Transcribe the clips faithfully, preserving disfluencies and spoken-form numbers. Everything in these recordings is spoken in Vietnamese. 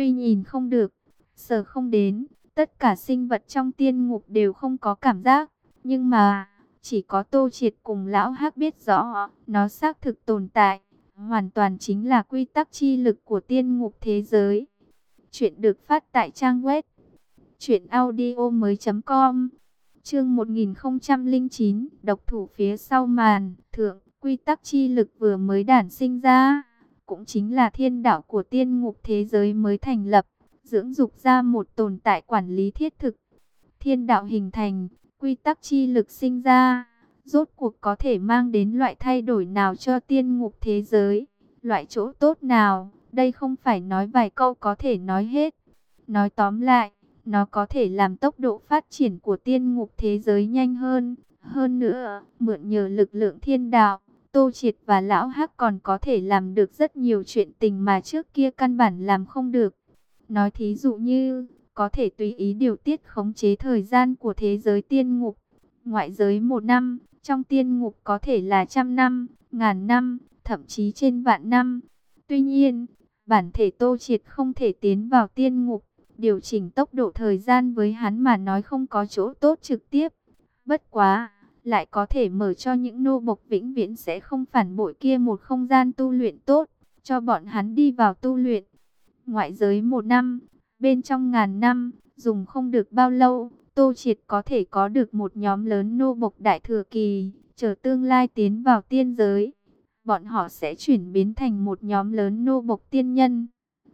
Tuy nhìn không được, sờ không đến, tất cả sinh vật trong tiên ngục đều không có cảm giác, nhưng mà chỉ có Tô Triệt cùng Lão Hắc biết rõ, nó xác thực tồn tại, hoàn toàn chính là quy tắc chi lực của tiên ngục thế giới. Chuyện được phát tại trang web truyện audio mới.com. Chương một nghìn không trăm lẻ chín, độc thủ phía sau màn, thượng, quy tắc chi lực vừa mới đản sinh ra, cũng chính là thiên đạo của tiên ngục thế giới mới thành lập, dưỡng dục ra một tồn tại quản lý thiết thực. Thiên đạo hình thành, quy tắc chi lực sinh ra, rốt cuộc có thể mang đến loại thay đổi nào cho tiên ngục thế giới, loại chỗ tốt nào, đây không phải nói vài câu có thể nói hết. Nói tóm lại, nó có thể làm tốc độ phát triển của tiên ngục thế giới nhanh hơn. Hơn nữa, mượn nhờ lực lượng thiên đạo, Tô Triệt và Lão Hắc còn có thể làm được rất nhiều chuyện tình mà trước kia căn bản làm không được. Nói thí dụ như, có thể tùy ý điều tiết khống chế thời gian của thế giới tiên ngục. Ngoại giới một năm, trong tiên ngục có thể là trăm năm, ngàn năm, thậm chí trên vạn năm. Tuy nhiên, bản thể Tô Triệt không thể tiến vào tiên ngục, điều chỉnh tốc độ thời gian với hắn mà nói không có chỗ tốt trực tiếp. Bất quá, lại có thể mở cho những nô bộc vĩnh viễn sẽ không phản bội kia một không gian tu luyện tốt, cho bọn hắn đi vào tu luyện. Ngoại giới một năm, bên trong ngàn năm, dùng không được bao lâu, Tô Triệt có thể có được một nhóm lớn nô bộc đại thừa kỳ, chờ tương lai tiến vào tiên giới. Bọn họ sẽ chuyển biến thành một nhóm lớn nô bộc tiên nhân.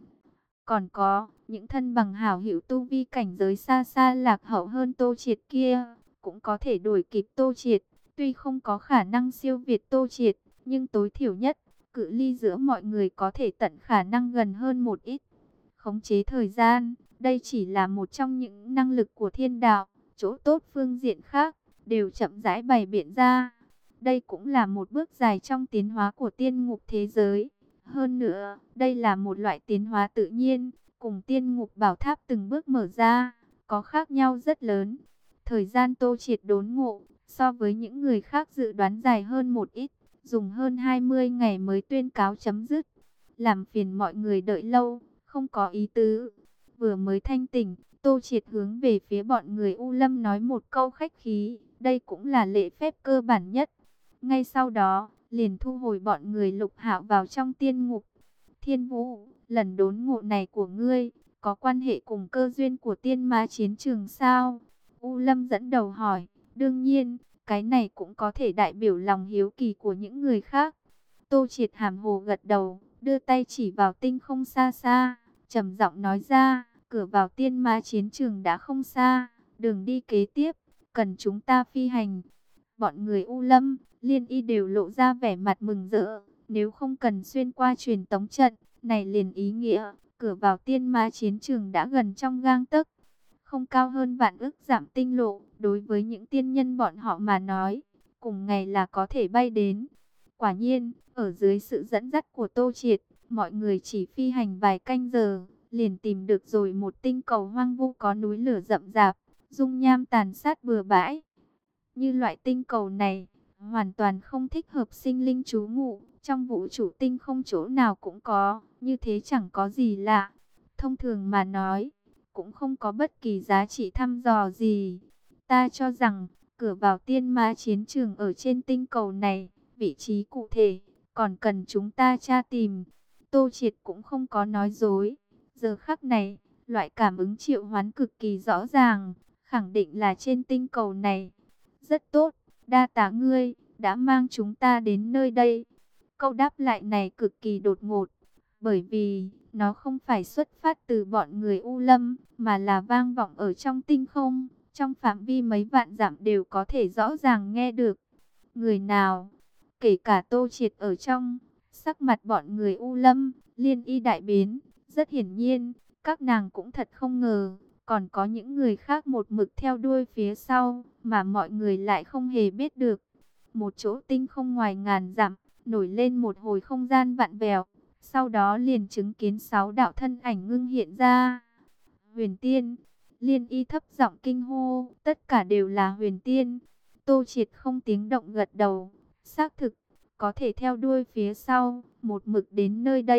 Còn có, những thân bằng hảo hữu tu vi cảnh giới xa xa lạc hậu hơn Tô Triệt kia, cũng có thể đuổi kịp Tô Triệt. Tuy không có khả năng siêu việt Tô Triệt, nhưng tối thiểu nhất, cự ly giữa mọi người có thể tận khả năng gần hơn một ít. Khống chế thời gian, đây chỉ là một trong những năng lực của thiên đạo, chỗ tốt phương diện khác, đều chậm rãi bày biện ra. Đây cũng là một bước dài trong tiến hóa của tiên ngục thế giới. Hơn nữa, đây là một loại tiến hóa tự nhiên, cùng tiên ngục bảo tháp từng bước mở ra, có khác nhau rất lớn. Thời gian Tô Triệt đốn ngộ, so với những người khác dự đoán dài hơn một ít, dùng hơn hai mươi ngày mới tuyên cáo chấm dứt. Làm phiền mọi người đợi lâu, không có ý tứ. Vừa mới thanh tỉnh, Tô Triệt hướng về phía bọn người U Lâm nói một câu khách khí, đây cũng là lễ phép cơ bản nhất. Ngay sau đó, liền thu hồi bọn người Lục Hạo vào trong tiên ngục. Thiên Vũ, lần đốn ngộ này của ngươi, có quan hệ cùng cơ duyên của tiên ma chiến trường sao? U Lâm dẫn đầu hỏi, đương nhiên, cái này cũng có thể đại biểu lòng hiếu kỳ của những người khác. Tô Triệt hàm hồ gật đầu, đưa tay chỉ vào tinh không xa xa, trầm giọng nói ra, cửa vào tiên ma chiến trường đã không xa, đường đi kế tiếp, cần chúng ta phi hành. Bọn người U Lâm, Liên Y đều lộ ra vẻ mặt mừng rỡ, nếu không cần xuyên qua truyền tống trận, này liền ý nghĩa, cửa vào tiên ma chiến trường đã gần trong gang tấc. Không cao hơn vạn ức giảm tinh lộ, đối với những tiên nhân bọn họ mà nói, cùng ngày là có thể bay đến. Quả nhiên, ở dưới sự dẫn dắt của Tô Triệt, mọi người chỉ phi hành vài canh giờ, liền tìm được rồi một tinh cầu hoang vu có núi lửa rậm rạp, dung nham tàn sát bừa bãi. Như loại tinh cầu này, hoàn toàn không thích hợp sinh linh trú ngụ, trong vũ trụ tinh không chỗ nào cũng có, như thế chẳng có gì lạ. Thông thường mà nói, cũng không có bất kỳ giá trị thăm dò gì. Ta cho rằng, cửa vào tiên ma chiến trường ở trên tinh cầu này, vị trí cụ thể, còn cần chúng ta tra tìm. Tô Triệt cũng không có nói dối. Giờ khắc này, loại cảm ứng triệu hoán cực kỳ rõ ràng, khẳng định là trên tinh cầu này. Rất tốt, đa tá ngươi, đã mang chúng ta đến nơi đây. Câu đáp lại này cực kỳ đột ngột, bởi vì nó không phải xuất phát từ bọn người U Lâm, mà là vang vọng ở trong tinh không, trong phạm vi mấy vạn dặm đều có thể rõ ràng nghe được. Người nào, kể cả Tô Triệt ở trong, sắc mặt bọn người U Lâm, Liên Y đại biến, rất hiển nhiên, các nàng cũng thật không ngờ, còn có những người khác một mực theo đuôi phía sau, mà mọi người lại không hề biết được. Một chỗ tinh không ngoài ngàn dặm, nổi lên một hồi không gian vặn vẹo, sau đó liền chứng kiến sáu đạo thân ảnh ngưng hiện ra. Huyền Tiên, Liên Y thấp giọng kinh hô, tất cả đều là Huyền Tiên. Tô Triệt không tiếng động gật đầu, xác thực, có thể theo đuôi phía sau, một mực đến nơi đây,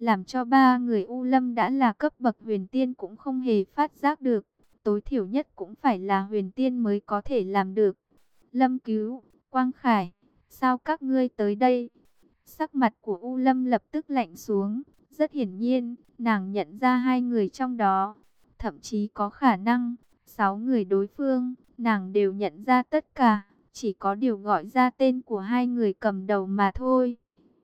làm cho ba người U Lâm đã là cấp bậc huyền tiên cũng không hề phát giác được. Tối thiểu nhất cũng phải là huyền tiên mới có thể làm được. Lâm Cứu, Quang Khải, sao các ngươi tới đây? Sắc mặt của U Lâm lập tức lạnh xuống. Rất hiển nhiên, nàng nhận ra hai người trong đó. Thậm chí có khả năng, sáu người đối phương, nàng đều nhận ra tất cả. Chỉ có điều gọi ra tên của hai người cầm đầu mà thôi.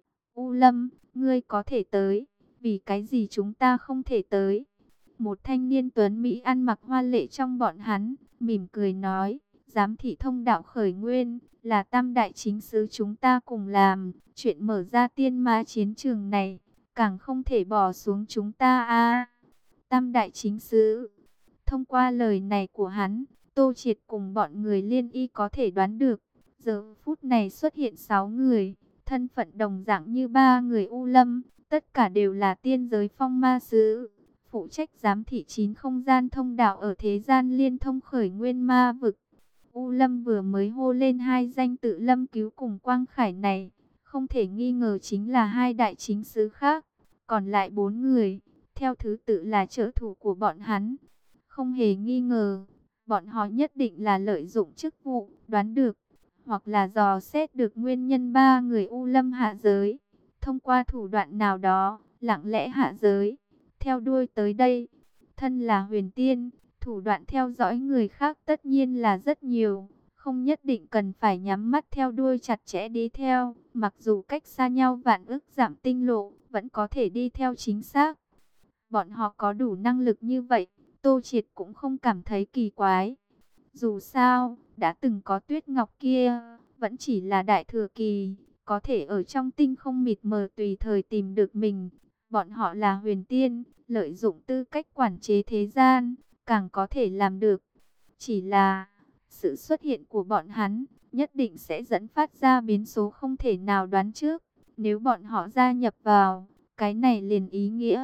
U Lâm, ngươi có thể tới, vì cái gì chúng ta không thể tới? Một thanh niên tuấn Mỹ ăn mặc hoa lệ trong bọn hắn, mỉm cười nói, giám thị thông đạo khởi nguyên, là tam đại chính sứ chúng ta cùng làm, chuyện mở ra tiên ma chiến trường này, càng không thể bỏ xuống chúng ta a. Tam đại chính sứ, thông qua lời này của hắn, Tô Triệt cùng bọn người Liên Y có thể đoán được, giờ phút này xuất hiện sáu người, thân phận đồng dạng như ba người U Lâm, tất cả đều là tiên giới phong ma sứ, phụ trách giám thị chín không gian thông đạo ở thế gian liên thông khởi nguyên ma vực. U Lâm vừa mới hô lên hai danh tự Lâm Cứu cùng Quang Khải này, không thể nghi ngờ chính là hai đại chính sứ khác, còn lại bốn người, theo thứ tự là trợ thủ của bọn hắn. Không hề nghi ngờ, bọn họ nhất định là lợi dụng chức vụ, đoán được, hoặc là dò xét được nguyên nhân ba người U Lâm hạ giới, thông qua thủ đoạn nào đó, lặng lẽ hạ giới, theo đuôi tới đây. Thân là huyền tiên, thủ đoạn theo dõi người khác tất nhiên là rất nhiều, không nhất định cần phải nhắm mắt theo đuôi chặt chẽ đi theo, mặc dù cách xa nhau vạn ức dặm tinh lộ, vẫn có thể đi theo chính xác. Bọn họ có đủ năng lực như vậy, Tô Triệt cũng không cảm thấy kỳ quái. Dù sao, đã từng có Tuyết Ngọc kia, vẫn chỉ là đại thừa kỳ, có thể ở trong tinh không mịt mờ tùy thời tìm được mình. Bọn họ là huyền tiên, lợi dụng tư cách quản chế thế gian, càng có thể làm được. Chỉ là, sự xuất hiện của bọn hắn, nhất định sẽ dẫn phát ra biến số không thể nào đoán trước. Nếu bọn họ gia nhập vào, cái này liền ý nghĩa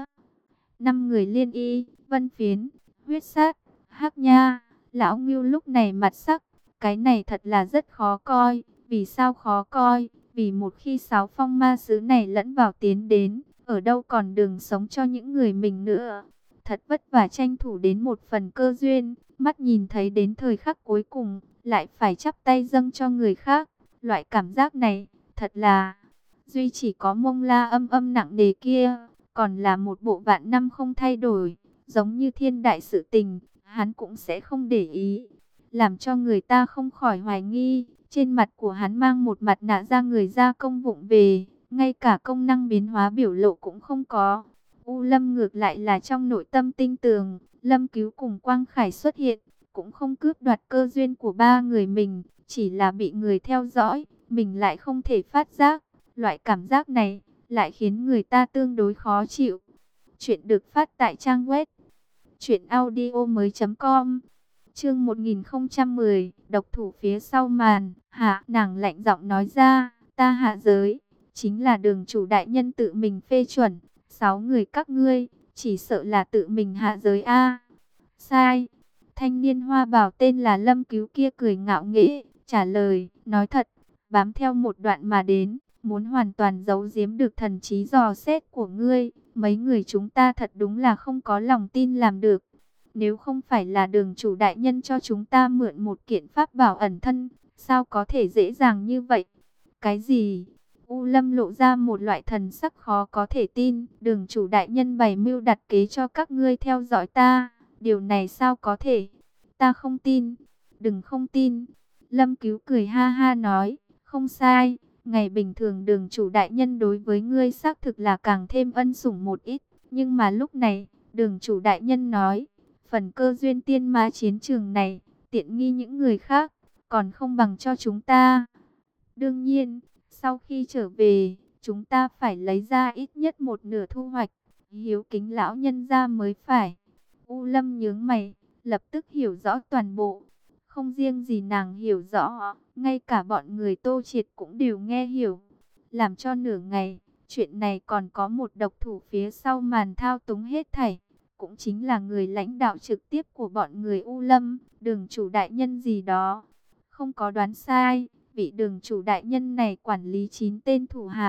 năm người Liên Y, Vân Phiến, Huyết Sát, Hắc Nha, Lão Ngưu lúc này mặt sắc, cái này thật là rất khó coi. Vì sao khó coi? Vì một khi sáu phong ma sứ này lẫn vào tiến đến, ở đâu còn đường sống cho những người mình nữa. Thật vất vả tranh thủ đến một phần cơ duyên, mắt nhìn thấy đến thời khắc cuối cùng, lại phải chắp tay dâng cho người khác. Loại cảm giác này, thật là, duy chỉ có Mông La âm âm nặng nề kia, còn là một bộ vạn năm không thay đổi, giống như thiên đại sự tình, hắn cũng sẽ không để ý. Làm cho người ta không khỏi hoài nghi, trên mặt của hắn mang một mặt nạ ra người ra công vụng về, ngay cả công năng biến hóa biểu lộ cũng không có. U Lâm ngược lại là trong nội tâm tinh tường, Lâm Cứu cùng Quang Khải xuất hiện, cũng không cướp đoạt cơ duyên của ba người mình, chỉ là bị người theo dõi, mình lại không thể phát giác. Loại cảm giác này lại khiến người ta tương đối khó chịu. Chuyện được phát tại trang web truyện audio mới chấm com. Chương một nghìn không trăm mười, độc thủ phía sau màn. Hạ, nàng lạnh giọng nói ra, ta hạ giới, chính là đường chủ đại nhân tự mình phê chuẩn. Sáu người các ngươi, chỉ sợ là tự mình hạ giới a. Sai. Thanh niên hoa bào tên là Lâm Cứu kia cười ngạo nghễ, trả lời, nói thật, bám theo một đoạn mà đến, muốn hoàn toàn giấu giếm được thần trí dò xét của ngươi, mấy người chúng ta thật đúng là không có lòng tin làm được. Nếu không phải là đường chủ đại nhân cho chúng ta mượn một kiện pháp bảo ẩn thân, sao có thể dễ dàng như vậy? Cái gì? U Lâm lộ ra một loại thần sắc khó có thể tin. Đường chủ đại nhân bày mưu đặt kế cho các ngươi theo dõi ta. Điều này sao có thể? Ta không tin. Đừng không tin. Lâm Cứu cười ha ha nói. Không sai. Ngày bình thường đường chủ đại nhân đối với ngươi xác thực là càng thêm ân sủng một ít. Nhưng mà lúc này, đường chủ đại nhân nói, phần cơ duyên tiên ma chiến trường này, tiện nghi những người khác, còn không bằng cho chúng ta. Đương nhiên, sau khi trở về, chúng ta phải lấy ra ít nhất một nửa thu hoạch, hiếu kính lão nhân ra mới phải. U Lâm nhướng mày, lập tức hiểu rõ toàn bộ. Không riêng gì nàng hiểu rõ, ngay cả bọn người Tô Triệt cũng đều nghe hiểu. Làm cho nửa ngày, chuyện này còn có một độc thủ phía sau màn thao túng hết thảy. Cũng chính là người lãnh đạo trực tiếp của bọn người U Lâm, đường chủ đại nhân gì đó. Không có đoán sai, vị đường chủ đại nhân này quản lý chín tên thủ hạ,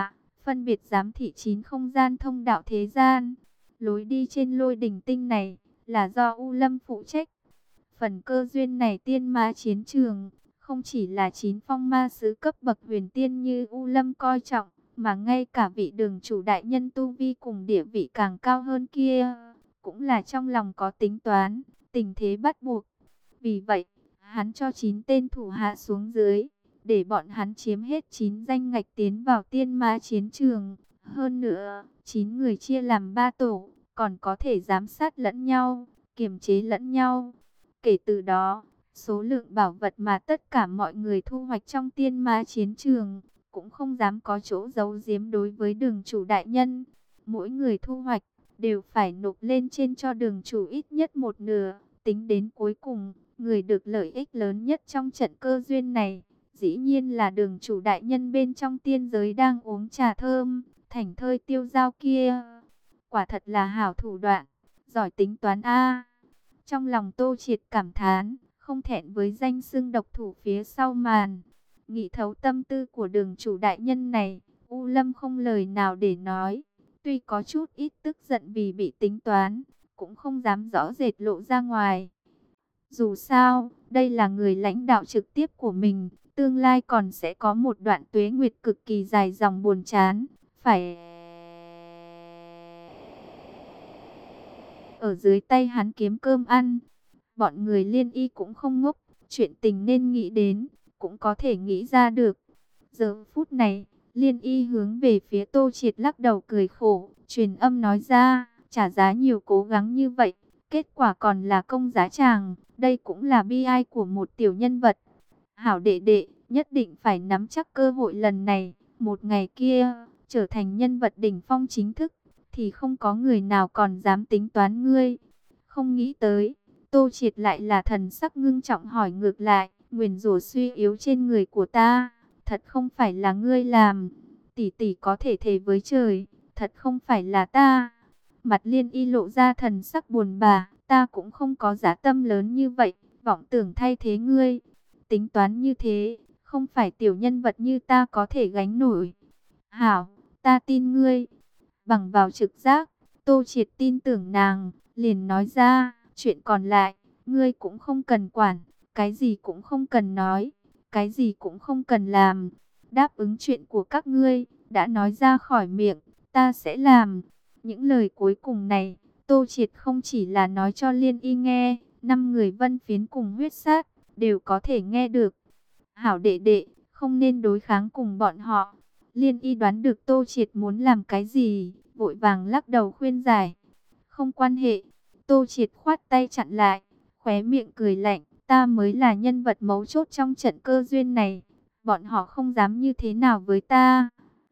phân biệt giám thị chín không gian thông đạo thế gian. Lối đi trên lôi đỉnh tinh này là do U Lâm phụ trách. Phần cơ duyên này tiên ma chiến trường, không chỉ là chín phong ma sứ cấp bậc huyền tiên như U Lâm coi trọng, mà ngay cả vị đường chủ đại nhân tu vi cùng địa vị càng cao hơn kia, cũng là trong lòng có tính toán, tình thế bắt buộc. Vì vậy, hắn cho chín tên thủ hạ xuống dưới, để bọn hắn chiếm hết chín danh ngạch tiến vào tiên ma chiến trường. Hơn nữa, chín người chia làm ba tổ, còn có thể giám sát lẫn nhau, kiềm chế lẫn nhau. Kể từ đó, số lượng bảo vật mà tất cả mọi người thu hoạch trong tiên ma chiến trường cũng không dám có chỗ giấu giếm đối với đường chủ đại nhân. Mỗi người thu hoạch đều phải nộp lên trên cho đường chủ ít nhất một nửa. Tính đến cuối cùng, người được lợi ích lớn nhất trong trận cơ duyên này, dĩ nhiên là đường chủ đại nhân bên trong tiên giới đang uống trà thơm, thảnh thơi tiêu dao kia. Quả thật là hảo thủ đoạn, giỏi tính toán a. Trong lòng Tô Triệt cảm thán, không thẹn với danh xưng độc thủ phía sau màn. Nghĩ thấu tâm tư của đường chủ đại nhân này, U Lâm không lời nào để nói. Tuy có chút ít tức giận vì bị tính toán, cũng không dám rõ rệt lộ ra ngoài. Dù sao, đây là người lãnh đạo trực tiếp của mình, tương lai còn sẽ có một đoạn tuế nguyệt cực kỳ dài dòng buồn chán, phải ở dưới tay hắn kiếm cơm ăn. Bọn người Liên Y cũng không ngốc, chuyện tình nên nghĩ đến, cũng có thể nghĩ ra được. Giờ phút này, Liên Y hướng về phía Tô Triệt lắc đầu cười khổ, truyền âm nói ra, trả giá nhiều cố gắng như vậy, kết quả còn là công giá tràng, đây cũng là bi ai của một tiểu nhân vật. Hảo đệ đệ, nhất định phải nắm chắc cơ hội lần này, một ngày kia, trở thành nhân vật đỉnh phong chính thức, thì không có người nào còn dám tính toán ngươi. Không nghĩ tới, Tô Triệt lại là thần sắc ngưng trọng hỏi ngược lại, nguyền rủa suy yếu trên người của ta, thật không phải là ngươi làm. Tỷ tỷ có thể thề với trời, thật không phải là ta. Mặt Liên Y lộ ra thần sắc buồn bã, ta cũng không có giá tâm lớn như vậy, vọng tưởng thay thế ngươi. Tính toán như thế, không phải tiểu nhân vật như ta có thể gánh nổi. Hảo, ta tin ngươi. Bằng vào trực giác, Tô Triệt tin tưởng nàng, liền nói ra, chuyện còn lại, ngươi cũng không cần quản, cái gì cũng không cần nói, cái gì cũng không cần làm. Đáp ứng chuyện của các ngươi, đã nói ra khỏi miệng, ta sẽ làm. Những lời cuối cùng này, Tô Triệt không chỉ là nói cho Liên Y nghe, năm người Vân Phiến cùng Huyết Sát đều có thể nghe được. Hảo đệ đệ, không nên đối kháng cùng bọn họ. Liên Y đoán được Tô Triệt muốn làm cái gì, vội vàng lắc đầu khuyên giải. Không quan hệ. Tô Triệt khoát tay chặn lại, khóe miệng cười lạnh, ta mới là nhân vật mấu chốt trong trận cơ duyên này, bọn họ không dám như thế nào với ta.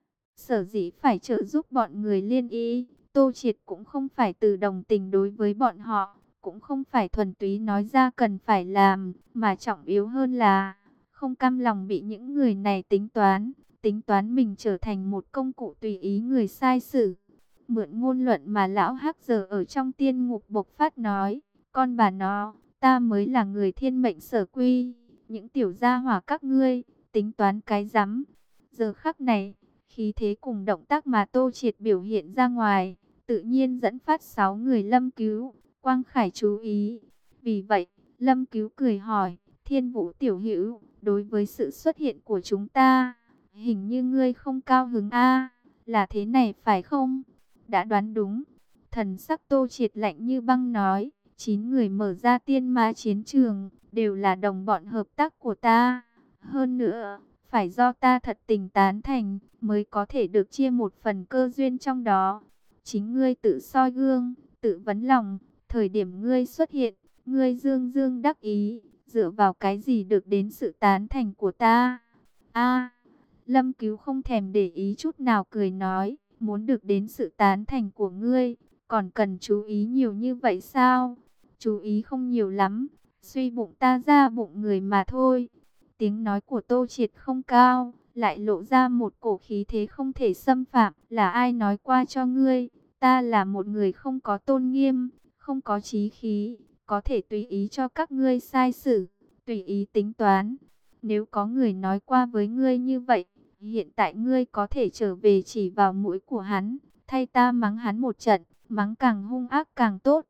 Sở dĩ phải trợ giúp bọn người Liên Y, Tô Triệt cũng không phải từ đồng tình đối với bọn họ, cũng không phải thuần túy nói ra cần phải làm, mà trọng yếu hơn là không cam lòng bị những người này tính toán, tính toán mình trở thành một công cụ tùy ý người sai xử. Mượn ngôn luận mà lão Hắc giờ ở trong tiên ngục bộc phát nói, con bà nó, ta mới là người thiên mệnh sở quy, những tiểu gia hỏa các ngươi, tính toán cái rắm. Giờ khắc này, khí thế cùng động tác mà Tô Triệt biểu hiện ra ngoài, tự nhiên dẫn phát sáu người Lâm Cứu, Quang Khải chú ý. Vì vậy, Lâm Cứu cười hỏi, Thiên Vũ tiểu hữu, đối với sự xuất hiện của chúng ta, hình như ngươi không cao hứng a, là thế này phải không? Đã đoán đúng. Thần sắc Tô Triệt lạnh như băng nói, chín người mở ra tiên ma chiến trường, đều là đồng bọn hợp tác của ta. Hơn nữa, phải do ta thật tình tán thành, mới có thể được chia một phần cơ duyên trong đó. Chính ngươi tự soi gương, tự vấn lòng, thời điểm ngươi xuất hiện, ngươi dương dương đắc ý, dựa vào cái gì được đến sự tán thành của ta? A, Lâm Cứu không thèm để ý chút nào cười nói, muốn được đến sự tán thành của ngươi, còn cần chú ý nhiều như vậy sao? Chú ý không nhiều lắm, suy bụng ta ra bụng người mà thôi. Tiếng nói của Tô Triệt không cao, lại lộ ra một cổ khí thế không thể xâm phạm. Là ai nói qua cho ngươi, ta là một người không có tôn nghiêm, không có chí khí, có thể tùy ý cho các ngươi sai xử, tùy ý tính toán. Nếu có người nói qua với ngươi như vậy, Hiện tại ngươi có thể trở về chỉ vào mũi của hắn, thay ta mắng hắn một trận, mắng càng hung ác càng tốt.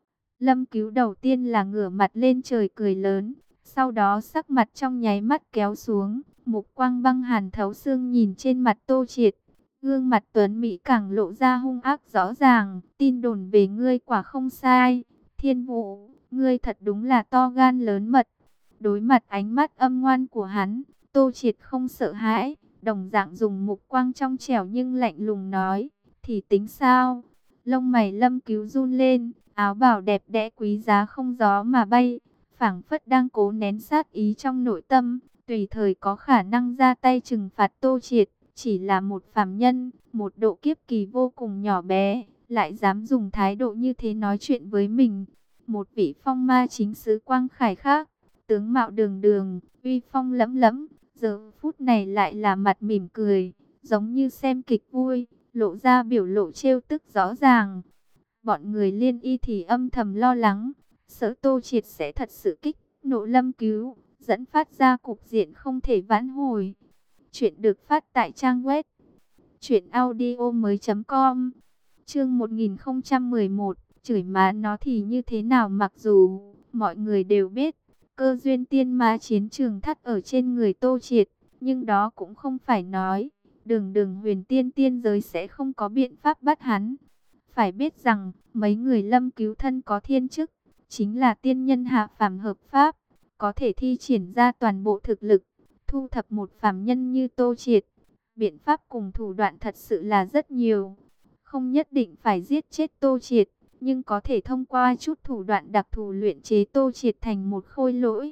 Lâm Cứu đầu tiên là ngửa mặt lên trời cười lớn, sau đó sắc mặt trong nháy mắt kéo xuống, mục quang băng hàn thấu xương nhìn trên mặt Tô Triệt. Gương mặt tuấn mỹ càng lộ ra hung ác rõ ràng, tin đồn về ngươi quả không sai. Thiên Vũ, ngươi thật đúng là to gan lớn mật. Đối mặt ánh mắt âm ngoan của hắn, Tô Triệt không sợ hãi, đồng dạng dùng mục quang trong trẻo nhưng lạnh lùng nói, thì tính sao? Lông mày Lâm Cứu run lên, áo bào đẹp đẽ quý giá không gió mà bay, phảng phất đang cố nén sát ý trong nội tâm, tùy thời có khả năng ra tay trừng phạt Tô Triệt. Chỉ là một phàm nhân, một độ kiếp kỳ vô cùng nhỏ bé, lại dám dùng thái độ như thế nói chuyện với mình. Một vị phong ma chính sứ quang khải khác, tướng mạo đường đường, uy phong lẫm lẫm, giờ phút này lại là mặt mỉm cười, giống như xem kịch vui, lộ ra biểu lộ trêu tức rõ ràng. Bọn người Liên Y thì âm thầm lo lắng, sợ Tô Triệt sẽ thật sự kích nộ Lâm Cứu, dẫn phát ra cục diện không thể vãn hồi. Chuyện được phát tại trang web truyện audio mới.com. Chương một nghìn không trăm mười một, chửi má nó thì như thế nào? Mặc dù mọi người đều biết cơ duyên tiên ma chiến trường thắt ở trên người Tô Triệt, nhưng đó cũng không phải nói đường đường huyền tiên tiên giới sẽ không có biện pháp bắt hắn. Phải biết rằng mấy người Lâm Cứu thân có thiên chức, chính là tiên nhân hạ phàm hợp pháp, có thể thi triển ra toàn bộ thực lực, thu thập một phàm nhân như Tô Triệt. Biện pháp cùng thủ đoạn thật sự là rất nhiều, không nhất định phải giết chết Tô Triệt, nhưng có thể thông qua chút thủ đoạn đặc thù luyện chế Tô Triệt thành một khôi lỗi.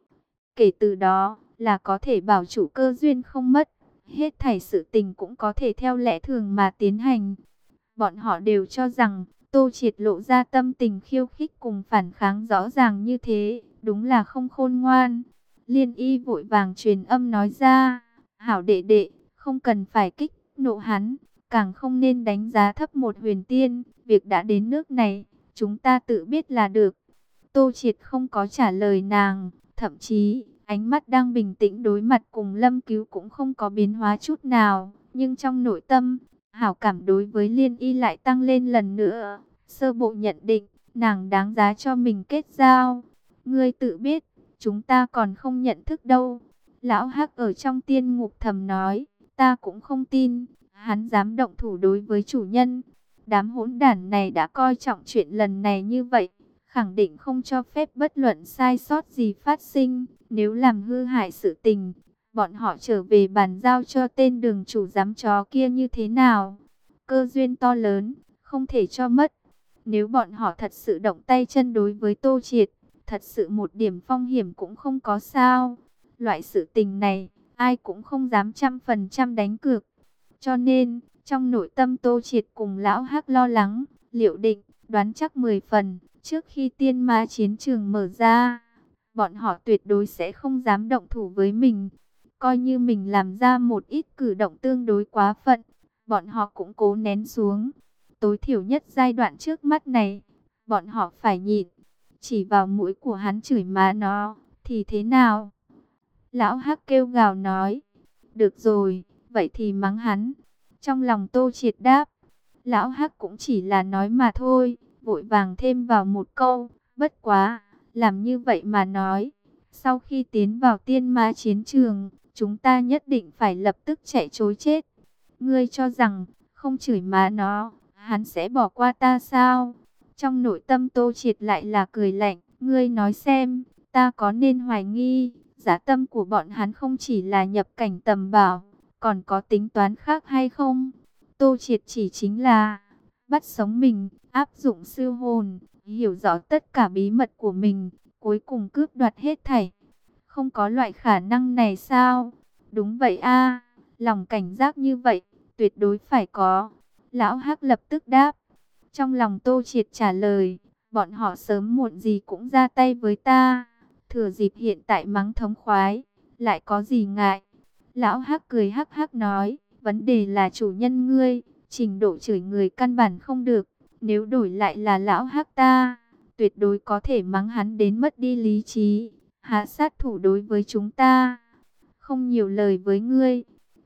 Kể từ đó là có thể bảo chủ cơ duyên không mất, hết thảy sự tình cũng có thể theo lẽ thường mà tiến hành. Bọn họ đều cho rằng Tô Triệt lộ ra tâm tình khiêu khích cùng phản kháng rõ ràng như thế, đúng là không khôn ngoan. Liên Y vội vàng truyền âm nói ra, hảo đệ đệ, không cần phải kích nộ hắn, càng không nên đánh giá thấp một huyền tiên, việc đã đến nước này, chúng ta tự biết là được. Tô Triệt không có trả lời nàng, thậm chí ánh mắt đang bình tĩnh đối mặt cùng Lâm Cứu cũng không có biến hóa chút nào, nhưng trong nội tâm, hảo cảm đối với Liên Y lại tăng lên lần nữa. Sơ bộ nhận định, nàng đáng giá cho mình kết giao. Ngươi tự biết, chúng ta còn không nhận thức đâu. Lão Hắc ở trong tiên ngục thầm nói, ta cũng không tin, hắn dám động thủ đối với chủ nhân. Đám hỗn đản này đã coi trọng chuyện lần này như vậy, khẳng định không cho phép bất luận sai sót gì phát sinh. Nếu làm hư hại sự tình, bọn họ trở về bàn giao cho tên đường chủ giám chó kia như thế nào? Cơ duyên to lớn, không thể cho mất. Nếu bọn họ thật sự động tay chân đối với Tô Triệt, thật sự một điểm phong hiểm cũng không có sao. Loại sự tình này, ai cũng không dám trăm phần trăm đánh cược. Cho nên, trong nội tâm Tô Triệt cùng Lão Hắc lo lắng, liệu định, đoán chắc mười phần, trước khi tiên ma chiến trường mở ra, bọn họ tuyệt đối sẽ không dám động thủ với mình. Coi như mình làm ra một ít cử động tương đối quá phận, bọn họ cũng cố nén xuống. Tối thiểu nhất giai đoạn trước mắt này, bọn họ phải nhịn. Chỉ vào mũi của hắn chửi má nó, thì thế nào? Lão Hắc kêu gào nói, được rồi, vậy thì mắng hắn. Trong lòng Tô Triệt đáp, Lão Hắc cũng chỉ là nói mà thôi, vội vàng thêm vào một câu, bất quá, làm như vậy mà nói. Sau khi tiến vào tiên ma chiến trường, chúng ta nhất định phải lập tức chạy trối chết. Ngươi cho rằng, không chửi má nó, hắn sẽ bỏ qua ta sao? Trong nội tâm Tô Triệt lại là cười lạnh, ngươi nói xem, ta có nên hoài nghi, giá tâm của bọn hắn không chỉ là nhập cảnh tầm bảo, còn có tính toán khác hay không? Tô Triệt chỉ chính là bắt sống mình, áp dụng sư hồn, hiểu rõ tất cả bí mật của mình, cuối cùng cướp đoạt hết thảy. Không có loại khả năng này sao? Đúng vậy a, lòng cảnh giác như vậy, tuyệt đối phải có. Lão Hắc lập tức đáp. Trong lòng Tô Triệt trả lời, bọn họ sớm muộn gì cũng ra tay với ta. Thừa dịp hiện tại mắng thống khoái, lại có gì ngại? Lão Hắc cười hắc hắc nói, vấn đề là chủ nhân ngươi, trình độ chửi người căn bản không được. Nếu đổi lại là Lão Hắc ta, tuyệt đối có thể mắng hắn đến mất đi lý trí, hạ sát thủ đối với chúng ta. Không nhiều lời với ngươi,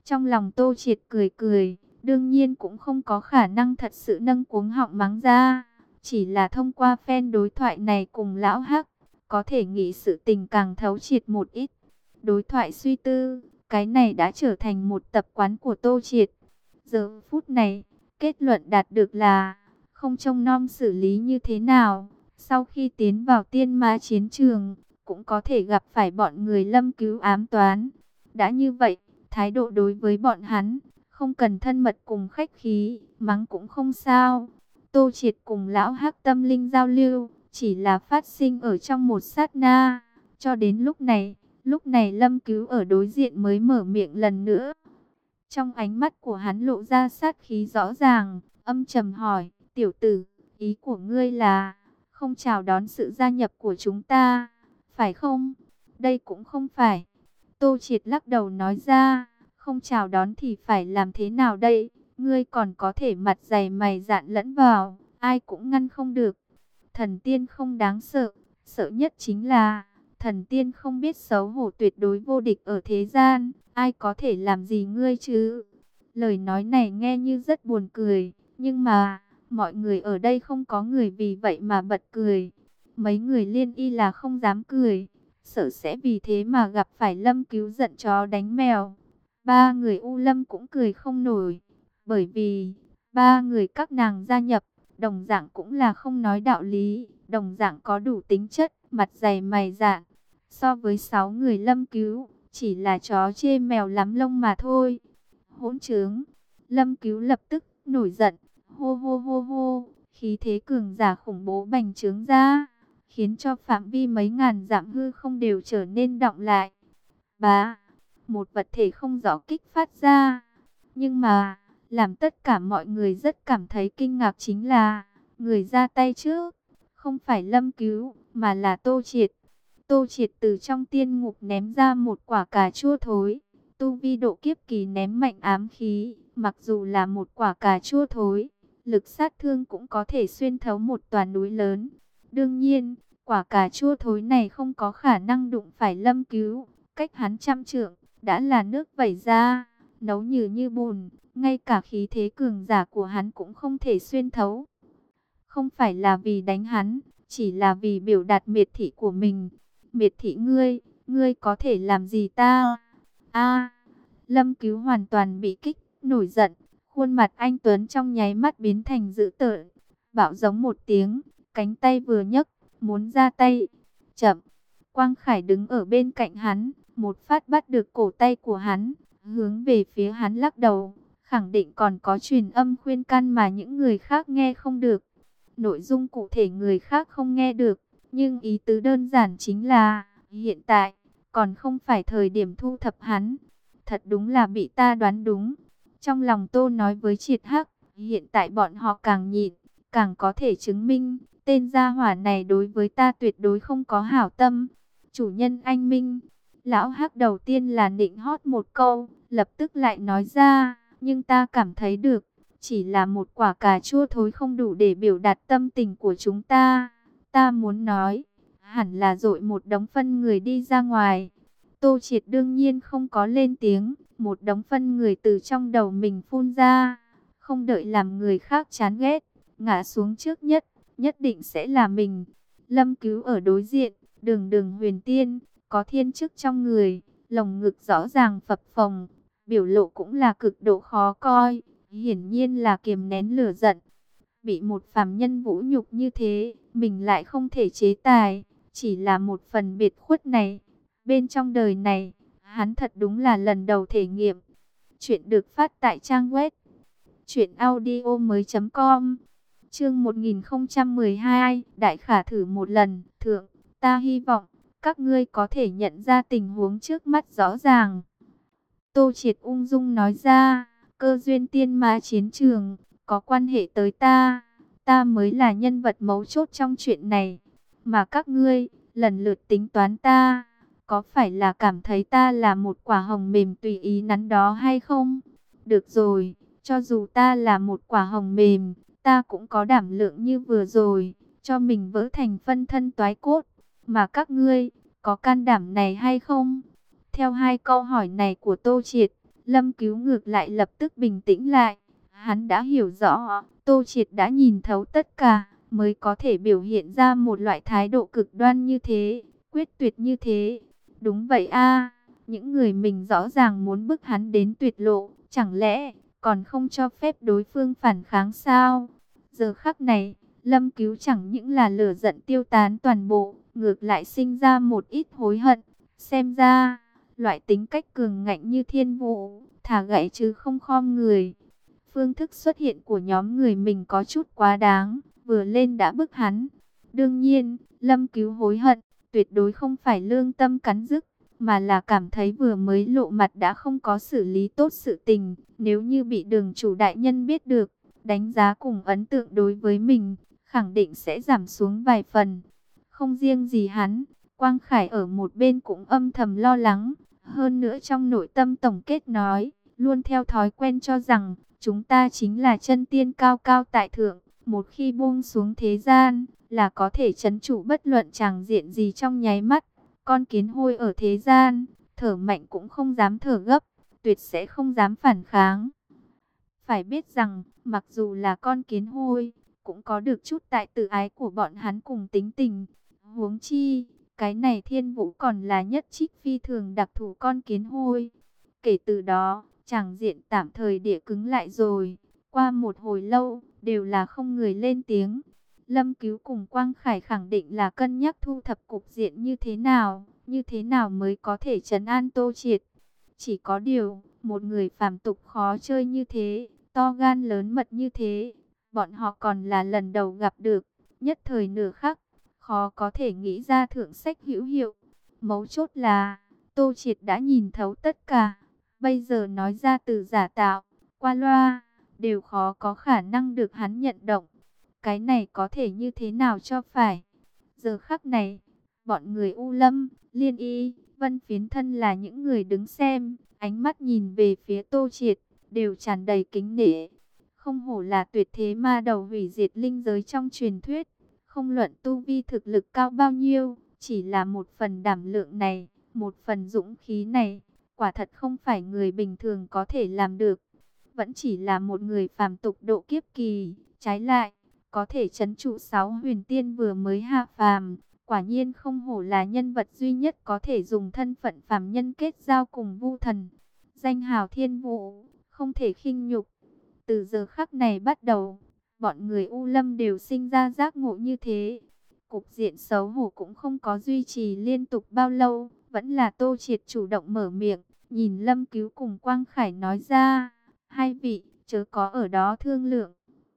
Trong lòng Tô Triệt cười cười, đương nhiên cũng không có khả năng thật sự nâng cuống họng mắng ra. Chỉ là thông qua phen đối thoại này cùng lão Hắc, có thể nghĩ sự tình càng thấu triệt một ít. Đối thoại suy tư, cái này đã trở thành một tập quán của Tô Triệt. Giờ phút này, kết luận đạt được là không trông nom xử lý như thế nào. Sau khi tiến vào tiên ma chiến trường, cũng có thể gặp phải bọn người Lâm Cứu ám toán. Đã như vậy, thái độ đối với bọn hắn, không cần thân mật cùng khách khí, mắng cũng không sao. Tô Triệt cùng lão Hắc tâm linh giao lưu, chỉ là phát sinh ở trong một sát na. Cho đến lúc này, lúc này Lâm Cứu ở đối diện mới mở miệng lần nữa. Trong ánh mắt của hắn lộ ra sát khí rõ ràng, âm trầm hỏi, tiểu tử, ý của ngươi là không chào đón sự gia nhập của chúng ta, phải không? Đây cũng không phải. Tô Triệt lắc đầu nói ra, không chào đón thì phải làm thế nào đây? Ngươi còn có thể mặt dày mày dạn lẫn vào, ai cũng ngăn không được. Thần tiên không đáng sợ, sợ nhất chính là thần tiên không biết xấu hổ, tuyệt đối vô địch ở thế gian, ai có thể làm gì ngươi chứ? Lời nói này nghe như rất buồn cười, nhưng mà mọi người ở đây không có người vì vậy mà bật cười. Mấy người Liên Y là không dám cười, sợ sẽ vì thế mà gặp phải Lâm Cứu giận chó đánh mèo. Ba người U Lâm cũng cười không nổi, bởi vì ba người các nàng gia nhập, đồng dạng cũng là không nói đạo lý, đồng dạng có đủ tính chất, mặt dày mày dạn. So với sáu người Lâm Cứu, chỉ là chó chê mèo lắm lông mà thôi. Hỗn trướng! Lâm Cứu lập tức nổi giận, hô hô hô hô, khí thế cường giả khủng bố bành trướng ra, khiến cho phạm vi mấy ngàn dặm hư không đều trở nên đọng lại. Bá! Một vật thể không rõ kích phát ra. Nhưng mà, làm tất cả mọi người rất cảm thấy kinh ngạc chính là, người ra tay trước, không phải Lâm Cứu, mà là Tô Triệt. Tô Triệt từ trong tiên ngục ném ra một quả cà chua thối. Tu vi độ kiếp kỳ ném mạnh ám khí, mặc dù là một quả cà chua thối, lực sát thương cũng có thể xuyên thấu một tòa núi lớn. Đương nhiên, quả cà chua thối này không có khả năng đụng phải Lâm Cứu, cách hắn trăm trượng, đã là nước vẩy ra, nấu như như bùn, ngay cả khí thế cường giả của hắn cũng không thể xuyên thấu. Không phải là vì đánh hắn, chỉ là vì biểu đạt miệt thị của mình. Miệt thị ngươi, ngươi có thể làm gì ta? A, Lâm Cứu hoàn toàn bị kích, nổi giận, khuôn mặt anh tuấn trong nháy mắt biến thành dữ tợn, bạo giống một tiếng, cánh tay vừa nhấc, muốn ra tay. Chậm, Quang Khải đứng ở bên cạnh hắn, một phát bắt được cổ tay của hắn, hướng về phía hắn lắc đầu, khẳng định còn có truyền âm khuyên can mà những người khác nghe không được. Nội dung cụ thể người khác không nghe được, nhưng ý tứ đơn giản chính là, hiện tại, còn không phải thời điểm thu thập hắn. Thật đúng là bị ta đoán đúng. Trong lòng Tô nói với Triệt Hắc, hiện tại bọn họ càng nhịn, càng có thể chứng minh, tên gia hỏa này đối với ta tuyệt đối không có hảo tâm. Chủ nhân anh minh. Lão Hắc đầu tiên là nịnh hót một câu, lập tức lại nói ra, nhưng ta cảm thấy được, chỉ là một quả cà chua thối không đủ để biểu đạt tâm tình của chúng ta. Ta muốn nói, hẳn là dội một đống phân người đi ra ngoài. Tô Triệt đương nhiên không có lên tiếng, một đống phân người từ trong đầu mình phun ra, không đợi làm người khác chán ghét, ngã xuống trước nhất, nhất định sẽ là mình. Lâm Cứu ở đối diện, đường đường huyền tiên, có thiên chức trong người, lồng ngực rõ ràng phập phồng, biểu lộ cũng là cực độ khó coi, hiển nhiên là kiềm nén lửa giận. Bị một phàm nhân vũ nhục như thế, mình lại không thể chế tài, chỉ là một phần biệt khuất này. Bên trong đời này, hắn thật đúng là lần đầu thể nghiệm. Chuyện được phát tại trang web truyện audio mới chấm com. Chương một nghìn không trăm mười hai, đại khả thử một lần. Thượng, ta hy vọng các ngươi có thể nhận ra tình huống trước mắt rõ ràng. Tô Triệt ung dung nói ra, cơ duyên tiên ma chiến trường có quan hệ tới ta, ta mới là nhân vật mấu chốt trong chuyện này, mà các ngươi lần lượt tính toán ta, có phải là cảm thấy ta là một quả hồng mềm tùy ý nắn đó hay không? Được rồi, cho dù ta là một quả hồng mềm, ta cũng có đảm lượng như vừa rồi, cho mình vỡ thành phân thân toái cốt, mà các ngươi có can đảm này hay không? Theo hai câu hỏi này của Tô Triệt, Lâm Cứu ngược lại lập tức bình tĩnh lại. Hắn đã hiểu rõ, Tô Triệt đã nhìn thấu tất cả, mới có thể biểu hiện ra một loại thái độ cực đoan như thế, quyết tuyệt như thế. Đúng vậy a, những người mình rõ ràng muốn bức hắn đến tuyệt lộ, chẳng lẽ còn không cho phép đối phương phản kháng sao? Giờ khắc này, Lâm Cứu chẳng những là lửa giận tiêu tán toàn bộ, ngược lại sinh ra một ít hối hận. Xem ra, loại tính cách cường ngạnh như Thiên Vũ, thả gậy chứ không khom người. Phương thức xuất hiện của nhóm người mình có chút quá đáng, vừa lên đã bức hắn. Đương nhiên, Lâm Cứu hối hận, tuyệt đối không phải lương tâm cắn rứt, mà là cảm thấy vừa mới lộ mặt đã không có xử lý tốt sự tình. Nếu như bị Đường chủ đại nhân biết được, đánh giá cùng ấn tượng đối với mình, khẳng định sẽ giảm xuống vài phần. Không riêng gì hắn, Quang Khải ở một bên cũng âm thầm lo lắng. Hơn nữa trong nội tâm tổng kết nói, luôn theo thói quen cho rằng, chúng ta chính là chân tiên cao cao tại thượng. Một khi buông xuống thế gian, là có thể trấn trụ bất luận tràng diện gì trong nháy mắt. Con kiến hôi ở thế gian, thở mạnh cũng không dám thở gấp, tuyệt sẽ không dám phản kháng. Phải biết rằng, mặc dù là con kiến hôi, cũng có được chút tại tự ái của bọn hắn cùng tính tình. Huống chi, cái này Thiên Vũ còn là nhất trích phi thường đặc thù con kiến hôi. Kể từ đó, tràng diện tạm thời địa cứng lại rồi. Qua một hồi lâu, đều là không người lên tiếng. Lâm Cứu cùng Quang Khải khẳng định là cân nhắc thu thập cục diện như thế nào, như thế nào mới có thể trấn an Tô Triệt. Chỉ có điều, một người phàm tục khó chơi như thế, to gan lớn mật như thế, bọn họ còn là lần đầu gặp được, nhất thời nửa khắc, khó có thể nghĩ ra thượng sách hữu hiệu. Mấu chốt là, Tô Triệt đã nhìn thấu tất cả, bây giờ nói ra từ giả tạo, qua loa, đều khó có khả năng được hắn nhận động. Cái này có thể như thế nào cho phải? Giờ khắc này, bọn người U Lâm, Liên Y, Vân Phiến Thân là những người đứng xem, ánh mắt nhìn về phía Tô Triệt, đều tràn đầy kính nể. Không hổ là tuyệt thế ma đầu hủy diệt linh giới trong truyền thuyết. Không luận tu vi thực lực cao bao nhiêu, chỉ là một phần đảm lượng này, một phần dũng khí này, quả thật không phải người bình thường có thể làm được. Vẫn chỉ là một người phàm tục độ kiếp kỳ, trái lại, có thể trấn trụ sáu huyền tiên vừa mới hạ phàm. Quả nhiên không hổ là nhân vật duy nhất có thể dùng thân phận phàm nhân kết giao cùng vu thần. Danh hào Thiên Vũ, không thể khinh nhục. Từ giờ khắc này bắt đầu, bọn người U Lâm đều sinh ra giác ngộ như thế. Cục diện xấu hổ cũng không có duy trì liên tục bao lâu, vẫn là Tô Triệt chủ động mở miệng, nhìn Lâm Cứu cùng Quang Khải nói ra, hai vị, chớ có ở đó thương lượng.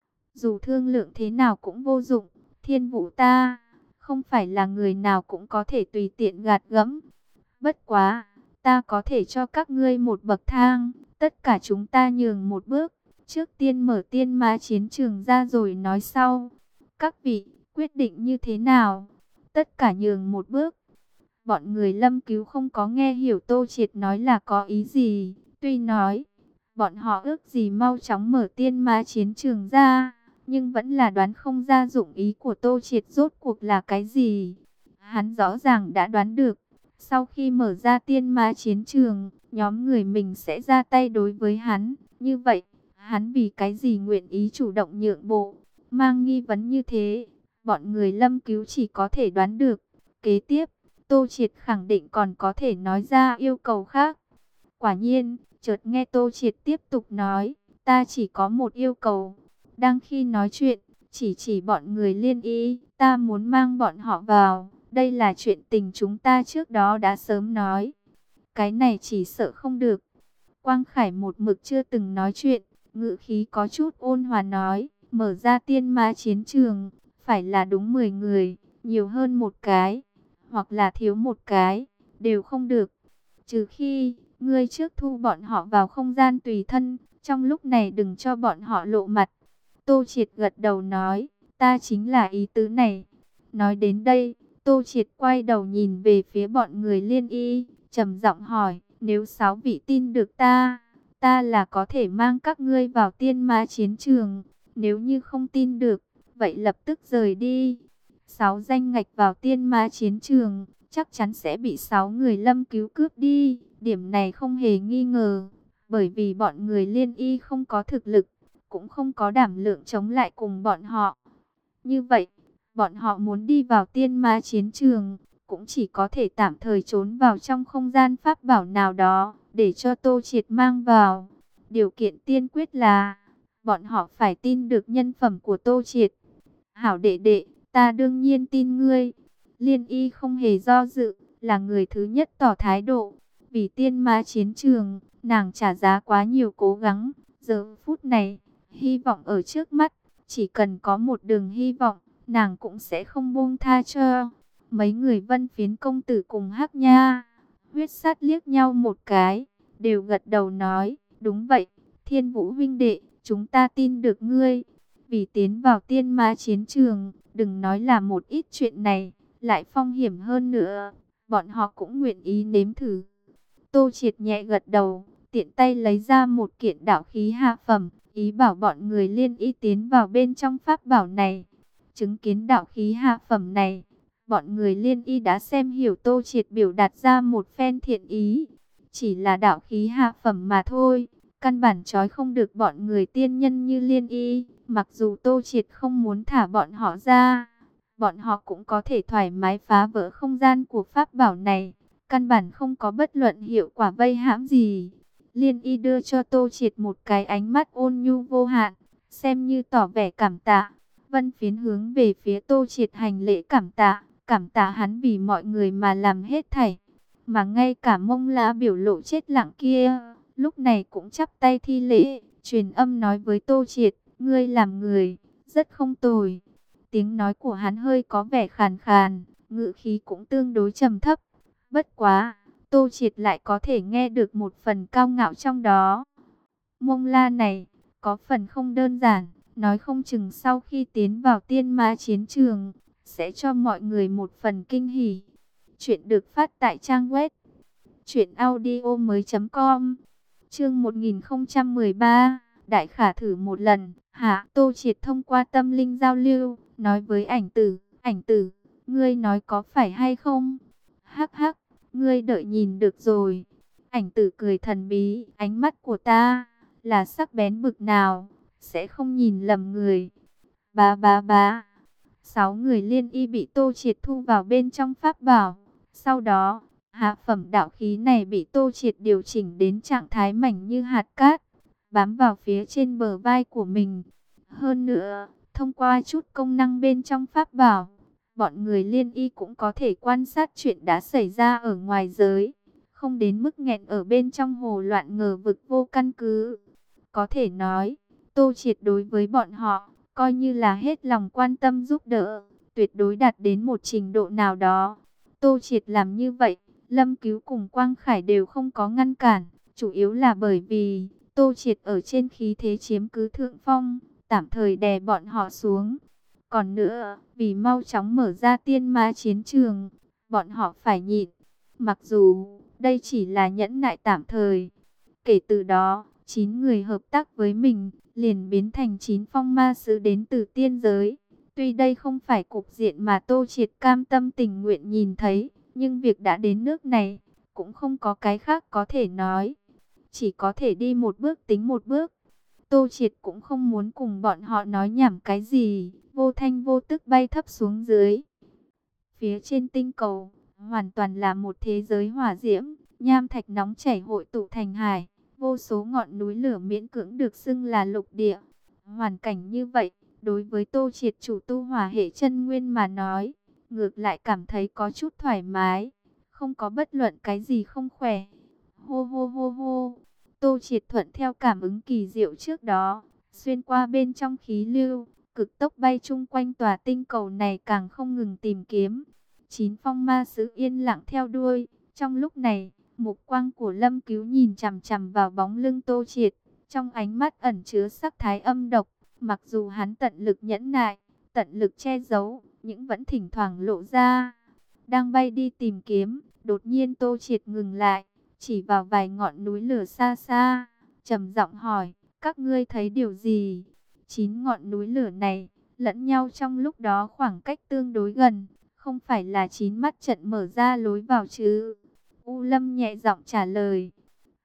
Dù thương lượng thế nào cũng vô dụng, Thiên Vũ ta, không phải là người nào cũng có thể tùy tiện gạt gẫm. Bất quá, ta có thể cho các ngươi một bậc thang, tất cả chúng ta nhường một bước. Trước tiên mở tiên ma chiến trường ra rồi nói sau. Các vị, quyết định như thế nào? Tất cả nhường một bước. Bọn người Lâm Cứu không có nghe hiểu Tô Triệt nói là có ý gì. Tuy nói, bọn họ ước gì mau chóng mở tiên ma chiến trường ra, nhưng vẫn là đoán không ra dụng ý của Tô Triệt rốt cuộc là cái gì. Hắn rõ ràng đã đoán được, sau khi mở ra tiên ma chiến trường, nhóm người mình sẽ ra tay đối với hắn. Như vậy, hắn vì cái gì nguyện ý chủ động nhượng bộ? Mang nghi vấn như thế, bọn người Lâm Cứu chỉ có thể đoán được. Kế tiếp, Tô Triệt khẳng định còn có thể nói ra yêu cầu khác. Quả nhiên, chợt nghe Tô Triệt tiếp tục nói, ta chỉ có một yêu cầu. Đang khi nói chuyện, chỉ chỉ bọn người Liên Y, ta muốn mang bọn họ vào. Đây là chuyện tình chúng ta trước đó đã sớm nói. Cái này chỉ sợ không được. Quang Khải một mực chưa từng nói chuyện, ngữ khí có chút ôn hòa nói, mở ra tiên ma chiến trường, phải là đúng mười người, nhiều hơn một cái, hoặc là thiếu một cái, đều không được. Trừ khi, ngươi trước thu bọn họ vào không gian tùy thân, trong lúc này đừng cho bọn họ lộ mặt. Tô Triệt gật đầu nói, ta chính là ý tứ này. Nói đến đây, Tô Triệt quay đầu nhìn về phía bọn người Liên Y, trầm giọng hỏi, nếu sáu vị tin được ta, ta là có thể mang các ngươi vào tiên ma chiến trường. Nếu như không tin được, vậy lập tức rời đi. Sáu danh ngạch vào tiên ma chiến trường, chắc chắn sẽ bị sáu người Lâm Cứu cướp đi. Điểm này không hề nghi ngờ. bởi vì bọn người Liên Y không có thực lực, cũng không có đảm lượng chống lại cùng bọn họ. Như vậy, bọn họ muốn đi vào tiên ma chiến trường, cũng chỉ có thể tạm thời trốn vào trong không gian pháp bảo nào đó, để cho Tô Triệt mang vào. Điều kiện tiên quyết là, bọn họ phải tin được nhân phẩm của Tô Triệt. Hảo đệ đệ, ta đương nhiên tin ngươi. Liên Y không hề do dự, là người thứ nhất tỏ thái độ. Vì tiên ma chiến trường, nàng trả giá quá nhiều cố gắng. Giờ phút này, hy vọng ở trước mắt, chỉ cần có một đường hy vọng, nàng cũng sẽ không buông tha cho. Mấy người Vân Phiến công tử cùng Hắc Nha, Huyết Sát liếc nhau một cái, đều gật đầu nói, đúng vậy, Thiên Vũ huynh đệ, chúng ta tin được ngươi. Vì tiến vào tiên ma chiến trường, đừng nói là một ít chuyện này, lại phong hiểm hơn nữa, bọn họ cũng nguyện ý nếm thử. Tô Triệt nhẹ gật đầu, tiện tay lấy ra một kiện đạo khí hạ phẩm, ý bảo bọn người Liên Y tiến vào bên trong pháp bảo này. Chứng kiến đạo khí hạ phẩm này, bọn người Liên Y đã xem hiểu Tô Triệt biểu đạt ra một phen thiện ý. Chỉ là đạo khí hạ phẩm mà thôi, căn bản trói không được bọn người tiên nhân như Liên Y. Mặc dù Tô Triệt không muốn thả bọn họ ra, bọn họ cũng có thể thoải mái phá vỡ không gian của pháp bảo này. Căn bản không có bất luận hiệu quả vây hãm gì. Liên Y đưa cho Tô Triệt một cái ánh mắt ôn nhu vô hạn, xem như tỏ vẻ cảm tạ. Vân Phiến hướng về phía Tô Triệt hành lễ cảm tạ, cảm tạ hắn vì mọi người mà làm hết thảy. Mà ngay cả Mông Lã biểu lộ chết lặng kia, lúc này cũng chắp tay thi lễ, truyền âm nói với Tô Triệt, ngươi làm người, rất không tồi. Tiếng nói của hắn hơi có vẻ khàn khàn, ngữ khí cũng tương đối trầm thấp. Bất quá, Tô Triệt lại có thể nghe được một phần cao ngạo trong đó. Mông La này, có phần không đơn giản, nói không chừng sau khi tiến vào tiên ma chiến trường, sẽ cho mọi người một phần kinh hỉ. Chuyện được phát tại trang web truyện audio mới chấm com. Chương một nghìn không trăm mười ba, Đại Khả thử một lần. Hạ, Tô Triệt thông qua tâm linh giao lưu, nói với Ảnh Tử, Ảnh Tử, ngươi nói có phải hay không? Hắc hắc, ngươi đợi nhìn được rồi. Ảnh Tử cười thần bí, ánh mắt của ta là sắc bén bực nào, sẽ không nhìn lầm người. Ba ba ba. Sáu người Liên Y bị Tô Triệt thu vào bên trong pháp bảo. Sau đó, hạ phẩm đạo khí này bị Tô Triệt điều chỉnh đến trạng thái mảnh như hạt cát, bám vào phía trên bờ vai của mình. Hơn nữa, thông qua chút công năng bên trong pháp bảo, bọn người Liên Y cũng có thể quan sát chuyện đã xảy ra ở ngoài giới, không đến mức nghẹn ở bên trong hồ loạn ngờ vực vô căn cứ. Có thể nói, Tô Triệt đối với bọn họ, coi như là hết lòng quan tâm giúp đỡ, tuyệt đối đạt đến một trình độ nào đó. Tô Triệt làm như vậy, Lâm Cứu cùng Quang Khải đều không có ngăn cản, chủ yếu là bởi vì Tô Triệt ở trên khí thế chiếm cứ thượng phong, tạm thời đè bọn họ xuống. Còn nữa, vì mau chóng mở ra tiên ma chiến trường, bọn họ phải nhịn. Mặc dù đây chỉ là nhẫn nại tạm thời. Kể từ đó, chín người hợp tác với mình, liền biến thành chín phong ma sứ đến từ tiên giới. Tuy đây không phải cục diện mà Tô Triệt cam tâm tình nguyện nhìn thấy, nhưng việc đã đến nước này, cũng không có cái khác có thể nói. Chỉ có thể đi một bước tính một bước. Tô Triệt cũng không muốn cùng bọn họ nói nhảm cái gì, vô thanh vô tức bay thấp xuống dưới. Phía trên tinh cầu, hoàn toàn là một thế giới hỏa diễm, nham thạch nóng chảy hội tụ thành hải, vô số ngọn núi lửa miễn cưỡng được xưng là lục địa. Hoàn cảnh như vậy, đối với Tô Triệt chủ tu hỏa hệ chân nguyên mà nói, ngược lại cảm thấy có chút thoải mái, không có bất luận cái gì không khỏe. Hô hô hô hô, Tô Triệt thuận theo cảm ứng kỳ diệu trước đó, xuyên qua bên trong khí lưu, cực tốc bay chung quanh tòa tinh cầu này càng không ngừng tìm kiếm. Chín phong ma sứ yên lặng theo đuôi. Trong lúc này, mục quang của Lâm Cứu nhìn chằm chằm vào bóng lưng Tô Triệt, trong ánh mắt ẩn chứa sắc thái âm độc. Mặc dù hắn tận lực nhẫn nại, tận lực che giấu, nhưng vẫn thỉnh thoảng lộ ra. Đang bay đi tìm kiếm, đột nhiên Tô Triệt ngừng lại, chỉ vào vài ngọn núi lửa xa xa, trầm giọng hỏi, các ngươi thấy điều gì? Chín ngọn núi lửa này, lẫn nhau trong lúc đó khoảng cách tương đối gần, không phải là chín mắt trận mở ra lối vào chứ? U Lâm nhẹ giọng trả lời,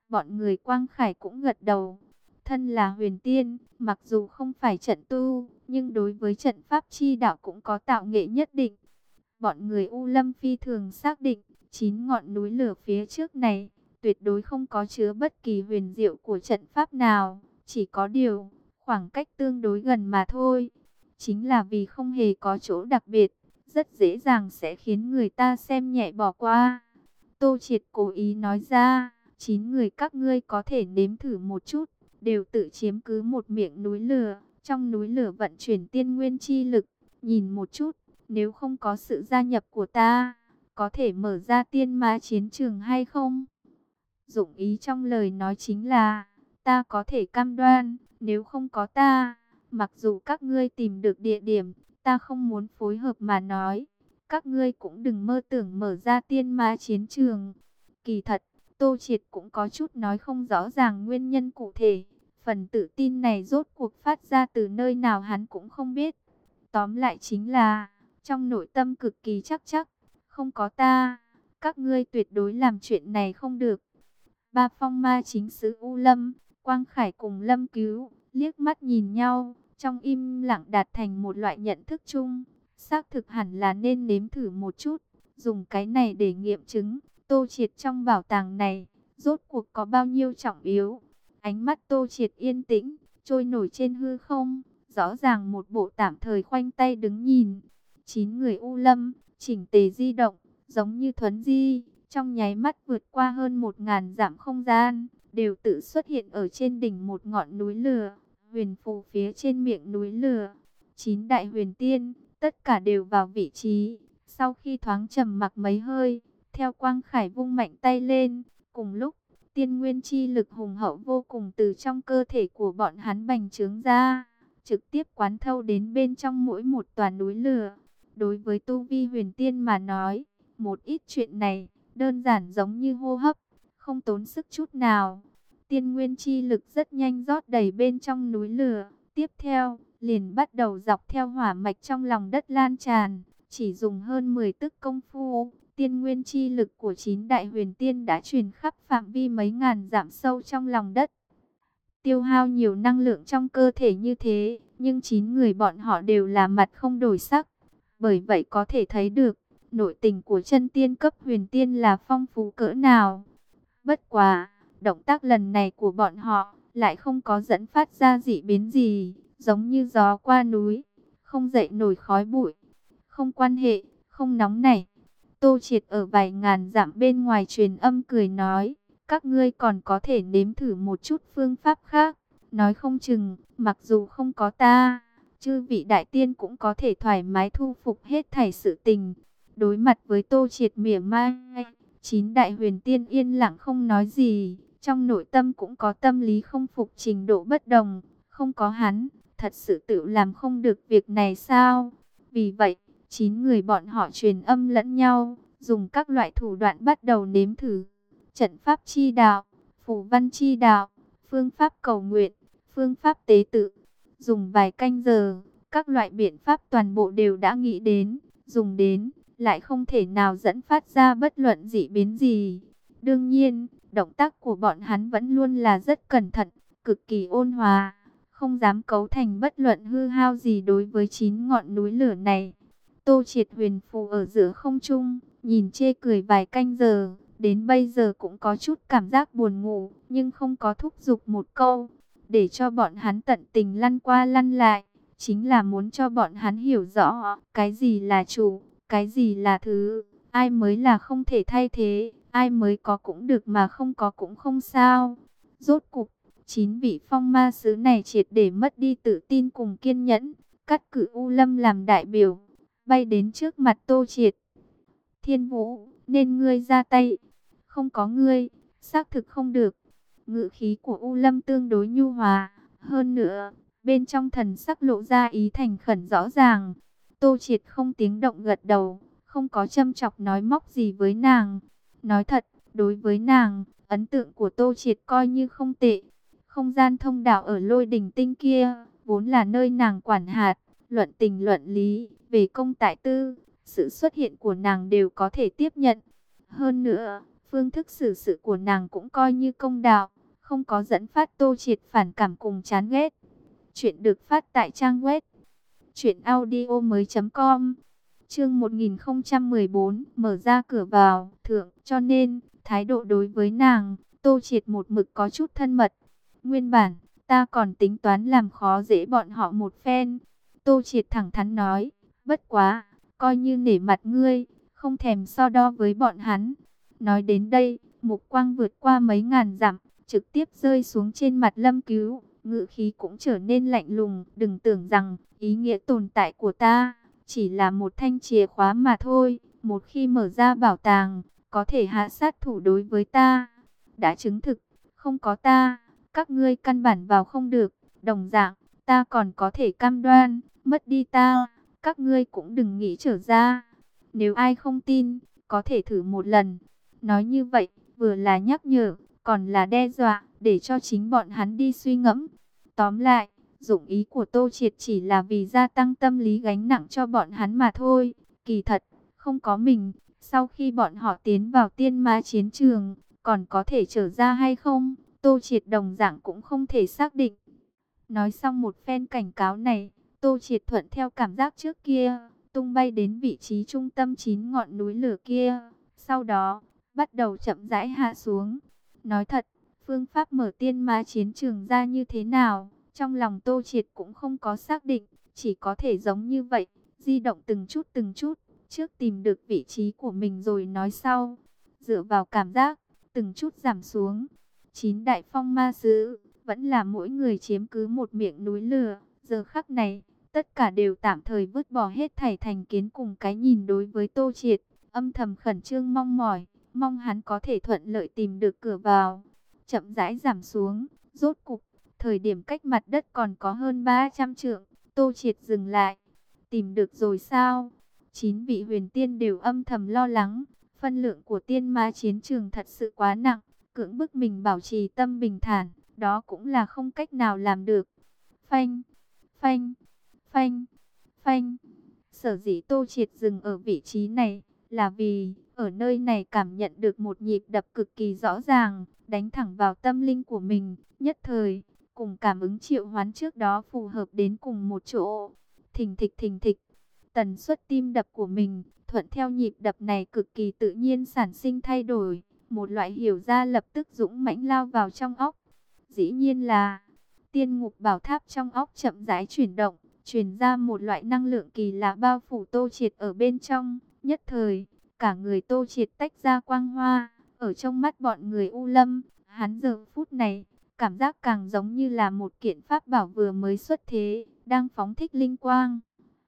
Bọn người Quang Khải cũng gật đầu. Thân là huyền tiên, mặc dù không phải trận tu, nhưng đối với trận pháp chi đạo cũng có tạo nghệ nhất định. Bọn người U Lâm phi thường xác định, chín ngọn núi lửa phía trước này, tuyệt đối không có chứa bất kỳ huyền diệu của trận pháp nào. Chỉ có điều, khoảng cách tương đối gần mà thôi. Chính là vì không hề có chỗ đặc biệt, rất dễ dàng sẽ khiến người ta xem nhẹ bỏ qua. Tô Triệt cố ý nói ra, chín người các ngươi có thể nếm thử một chút, đều tự chiếm cứ một miệng núi lửa. Trong núi lửa vận chuyển tiên nguyên chi lực, nhìn một chút, nếu không có sự gia nhập của ta, có thể mở ra tiên ma chiến trường hay không? Dụng ý trong lời nói chính là, ta có thể cam đoan, nếu không có ta, mặc dù các ngươi tìm được địa điểm, ta không muốn phối hợp mà nói, các ngươi cũng đừng mơ tưởng mở ra tiên ma chiến trường. Kỳ thật, Tô Triệt cũng có chút nói không rõ ràng nguyên nhân cụ thể, phần tự tin này rốt cuộc phát ra từ nơi nào hắn cũng không biết. Tóm lại chính là, trong nội tâm cực kỳ chắc chắc, không có ta, các ngươi tuyệt đối làm chuyện này không được. Ba phong ma chính sứ U Lâm, Quang Khải cùng Lâm Cứu, liếc mắt nhìn nhau, trong im lặng đạt thành một loại nhận thức chung. Xác thực hẳn là nên nếm thử một chút, dùng cái này để nghiệm chứng, Tô Triệt trong bảo tàng này, rốt cuộc có bao nhiêu trọng yếu. Ánh mắt Tô Triệt yên tĩnh, trôi nổi trên hư không, rõ ràng một bộ tạm thời khoanh tay đứng nhìn. Chín người U Lâm, chỉnh tề di động, giống như thuấn di, trong nháy mắt vượt qua hơn một ngàn dặm không gian, đều tự xuất hiện ở trên đỉnh một ngọn núi lửa, huyền phù phía trên miệng núi lửa. Chín đại huyền tiên, tất cả đều vào vị trí. Sau khi thoáng trầm mặc mấy hơi, theo Quang Khải vung mạnh tay lên, cùng lúc, tiên nguyên chi lực hùng hậu vô cùng từ trong cơ thể của bọn hắn bành trướng ra, trực tiếp quán thâu đến bên trong mỗi một tòa núi lửa. Đối với tu vi huyền tiên mà nói, một ít chuyện này, đơn giản giống như hô hấp, không tốn sức chút nào. Tiên nguyên chi lực rất nhanh rót đầy bên trong núi lửa. Tiếp theo, liền bắt đầu dọc theo hỏa mạch trong lòng đất lan tràn. Chỉ dùng hơn mười tức công phu, tiên nguyên chi lực của chín đại huyền tiên đã truyền khắp phạm vi mấy ngàn dặm sâu trong lòng đất. Tiêu hao nhiều năng lượng trong cơ thể như thế, nhưng chín người bọn họ đều là mặt không đổi sắc. Bởi vậy có thể thấy được, nội tình của chân tiên cấp huyền tiên là phong phú cỡ nào. Bất quá, động tác lần này của bọn họ lại không có dẫn phát ra dị biến gì, giống như gió qua núi, không dậy nổi khói bụi. Không quan hệ, không nóng nảy. Tô Triệt ở vài ngàn dặm bên ngoài truyền âm cười nói, các ngươi còn có thể nếm thử một chút phương pháp khác. Nói không chừng, mặc dù không có ta, chư vị đại tiên cũng có thể thoải mái thu phục hết thảy sự tình. Đối mặt với Tô Triệt mỉa mai, chín đại huyền tiên yên lặng không nói gì, trong nội tâm cũng có tâm lý không phục trình độ bất đồng. Không có hắn, thật sự tự làm không được việc này sao? Vì vậy, chín người bọn họ truyền âm lẫn nhau, dùng các loại thủ đoạn bắt đầu nếm thử. Trận pháp chi đạo, phù văn chi đạo, phương pháp cầu nguyện, phương pháp tế tự. Dùng vài canh giờ, các loại biện pháp toàn bộ đều đã nghĩ đến, dùng đến, lại không thể nào dẫn phát ra bất luận dị biến gì. Đương nhiên, động tác của bọn hắn vẫn luôn là rất cẩn thận, cực kỳ ôn hòa, không dám cấu thành bất luận hư hao gì đối với chín ngọn núi lửa này. Tô Triệt huyền phù ở giữa không trung, nhìn chê cười vài canh giờ, đến bây giờ cũng có chút cảm giác buồn ngủ, nhưng không có thúc giục một câu, để cho bọn hắn tận tình lăn qua lăn lại, chính là muốn cho bọn hắn hiểu rõ, cái gì là chủ, cái gì là thứ, ai mới là không thể thay thế, ai mới có cũng được mà không có cũng không sao. Rốt cục, chín vị phong ma sứ này triệt để mất đi tự tin cùng kiên nhẫn, cắt cử U Lâm làm đại biểu, bay đến trước mặt Tô Triệt. Thiên Vũ, nên ngươi ra tay, không có ngươi, xác thực không được. Ngữ khí của U Lâm tương đối nhu hòa, hơn nữa, bên trong thần sắc lộ ra ý thành khẩn rõ ràng. Tô Triệt không tiếng động gật đầu, không có châm chọc nói móc gì với nàng. Nói thật, đối với nàng, ấn tượng của Tô Triệt coi như không tệ. Không gian thông đạo ở Lôi Đình Tinh kia, vốn là nơi nàng quản hạt, luận tình luận lý, về công tại tư, sự xuất hiện của nàng đều có thể tiếp nhận. Hơn nữa, phương thức xử sự của nàng cũng coi như công đạo, không có dẫn phát Tô Triệt phản cảm cùng chán ghét. Chuyện được phát tại trang web truyện audio mới chấm com. Chương một nghìn không trăm mười bốn, mở ra cửa vào, thượng, cho nên, thái độ đối với nàng, Tô Triệt một mực có chút thân mật. Nguyên bản, ta còn tính toán làm khó dễ bọn họ một phen. Tô Triệt thẳng thắn nói, bất quá, coi như nể mặt ngươi, không thèm so đo với bọn hắn. Nói đến đây, mục quang vượt qua mấy ngàn dặm, trực tiếp rơi xuống trên mặt Lâm Cứu, ngữ khí cũng trở nên lạnh lùng. Đừng tưởng rằng, ý nghĩa tồn tại của ta chỉ là một thanh chìa khóa mà thôi. Một khi mở ra bảo tàng, có thể hạ sát thủ đối với ta. Đã chứng thực, không có ta, các ngươi căn bản vào không được. Đồng dạng, ta còn có thể cam đoan, mất đi ta, các ngươi cũng đừng nghĩ trở ra. Nếu ai không tin, có thể thử một lần. Nói như vậy, vừa là nhắc nhở, còn là đe dọa, để cho chính bọn hắn đi suy ngẫm. Tóm lại, dụng ý của Tô Triệt chỉ là vì gia tăng tâm lý gánh nặng cho bọn hắn mà thôi. Kỳ thật, không có mình, sau khi bọn họ tiến vào tiên ma chiến trường, còn có thể trở ra hay không, Tô Triệt đồng dạng cũng không thể xác định. Nói xong một phen cảnh cáo này, Tô Triệt thuận theo cảm giác trước kia, tung bay đến vị trí trung tâm chín ngọn núi lửa kia. Sau đó, bắt đầu chậm rãi hạ xuống. Nói thật, phương pháp mở tiên ma chiến trường ra như thế nào, trong lòng Tô Triệt cũng không có xác định, chỉ có thể giống như vậy, di động từng chút từng chút, trước tìm được vị trí của mình rồi nói sau. Dựa vào cảm giác, từng chút giảm xuống. Chín đại phong ma sứ, vẫn là mỗi người chiếm cứ một miệng núi lửa. Giờ khắc này, tất cả đều tạm thời vứt bỏ hết thảy thành kiến cùng cái nhìn đối với Tô Triệt, âm thầm khẩn trương mong mỏi, mong hắn có thể thuận lợi tìm được cửa vào. Chậm rãi giảm xuống, rốt cục, thời điểm cách mặt đất còn có hơn ba trăm trượng, Tô Triệt dừng lại. Tìm được rồi sao? Chín vị huyền tiên đều âm thầm lo lắng, phân lượng của tiên ma chiến trường thật sự quá nặng, cưỡng bức mình bảo trì tâm bình thản, đó cũng là không cách nào làm được. Phanh, phanh, phanh, phanh. Sở dĩ Tô Triệt dừng ở vị trí này, là vì, ở nơi này cảm nhận được một nhịp đập cực kỳ rõ ràng, đánh thẳng vào tâm linh của mình, nhất thời, cùng cảm ứng triệu hoán trước đó phù hợp đến cùng một chỗ. Thình thịch thình thịch, tần suất tim đập của mình, thuận theo nhịp đập này cực kỳ tự nhiên sản sinh thay đổi, một loại hiểu ra lập tức dũng mãnh lao vào trong óc. Dĩ nhiên là, tiên ngục bảo tháp trong óc chậm rãi chuyển động, truyền ra một loại năng lượng kỳ lạ bao phủ Tô Triệt ở bên trong, nhất thời, cả người Tô Triệt tách ra quang hoa, ở trong mắt bọn người U Lâm, hắn giờ phút này, cảm giác càng giống như là một kiện pháp bảo vừa mới xuất thế, đang phóng thích linh quang.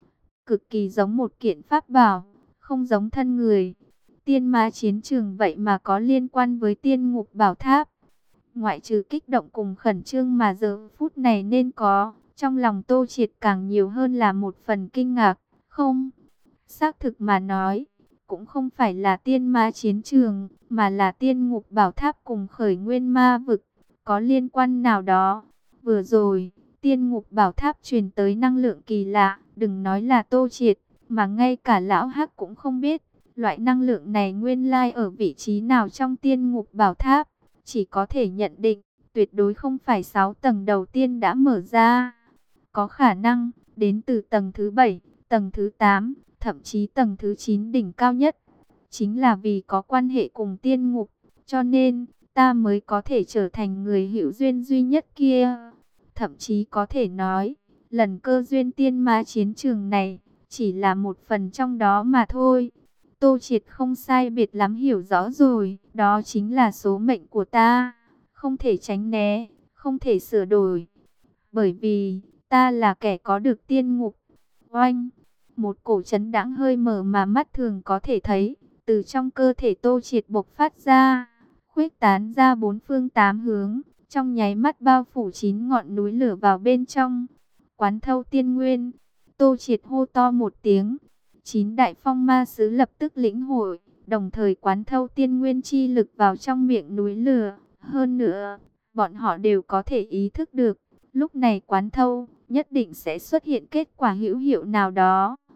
Cực kỳ giống một kiện pháp bảo, không giống thân người. Tiên ma chiến trường vậy mà có liên quan với tiên ngục bảo tháp. Ngoại trừ kích động cùng khẩn trương mà giờ phút này nên có, trong lòng Tô Triệt càng nhiều hơn là một phần kinh ngạc. Không, xác thực mà nói, cũng không phải là tiên ma chiến trường, mà là tiên ngục bảo tháp cùng khởi nguyên ma vực, có liên quan nào đó. Vừa rồi, tiên ngục bảo tháp truyền tới năng lượng kỳ lạ, đừng nói là Tô Triệt, mà ngay cả lão Hắc cũng không biết, loại năng lượng này nguyên lai ở vị trí nào trong tiên ngục bảo tháp, chỉ có thể nhận định, tuyệt đối không phải sáu tầng đầu tiên đã mở ra. Có khả năng, đến từ tầng thứ bảy, tầng thứ tám, thậm chí tầng thứ chín đỉnh cao nhất. Chính là vì có quan hệ cùng tiên ngục, cho nên ta mới có thể trở thành người hữu duyên duy nhất kia. Thậm chí có thể nói, lần cơ duyên tiên ma chiến trường này, chỉ là một phần trong đó mà thôi. Tô Triệt không sai biệt lắm hiểu rõ rồi, đó chính là số mệnh của ta, không thể tránh né, không thể sửa đổi. Bởi vì, ta là kẻ có được tiên ngục. Oanh, một cổ chấn đãng hơi mở mà mắt thường có thể thấy, từ trong cơ thể Tô Triệt bộc phát ra, khuếch tán ra bốn phương tám hướng, trong nháy mắt bao phủ chín ngọn núi lửa vào bên trong. Quán thâu tiên nguyên, Tô Triệt hô to một tiếng, chín đại phong ma sứ lập tức lĩnh hội, đồng thời quán thâu tiên nguyên chi lực vào trong miệng núi lửa. Hơn nữa, bọn họ đều có thể ý thức được, lúc này quán thâu, nhất định sẽ xuất hiện kết quả hữu hiệu nào đó.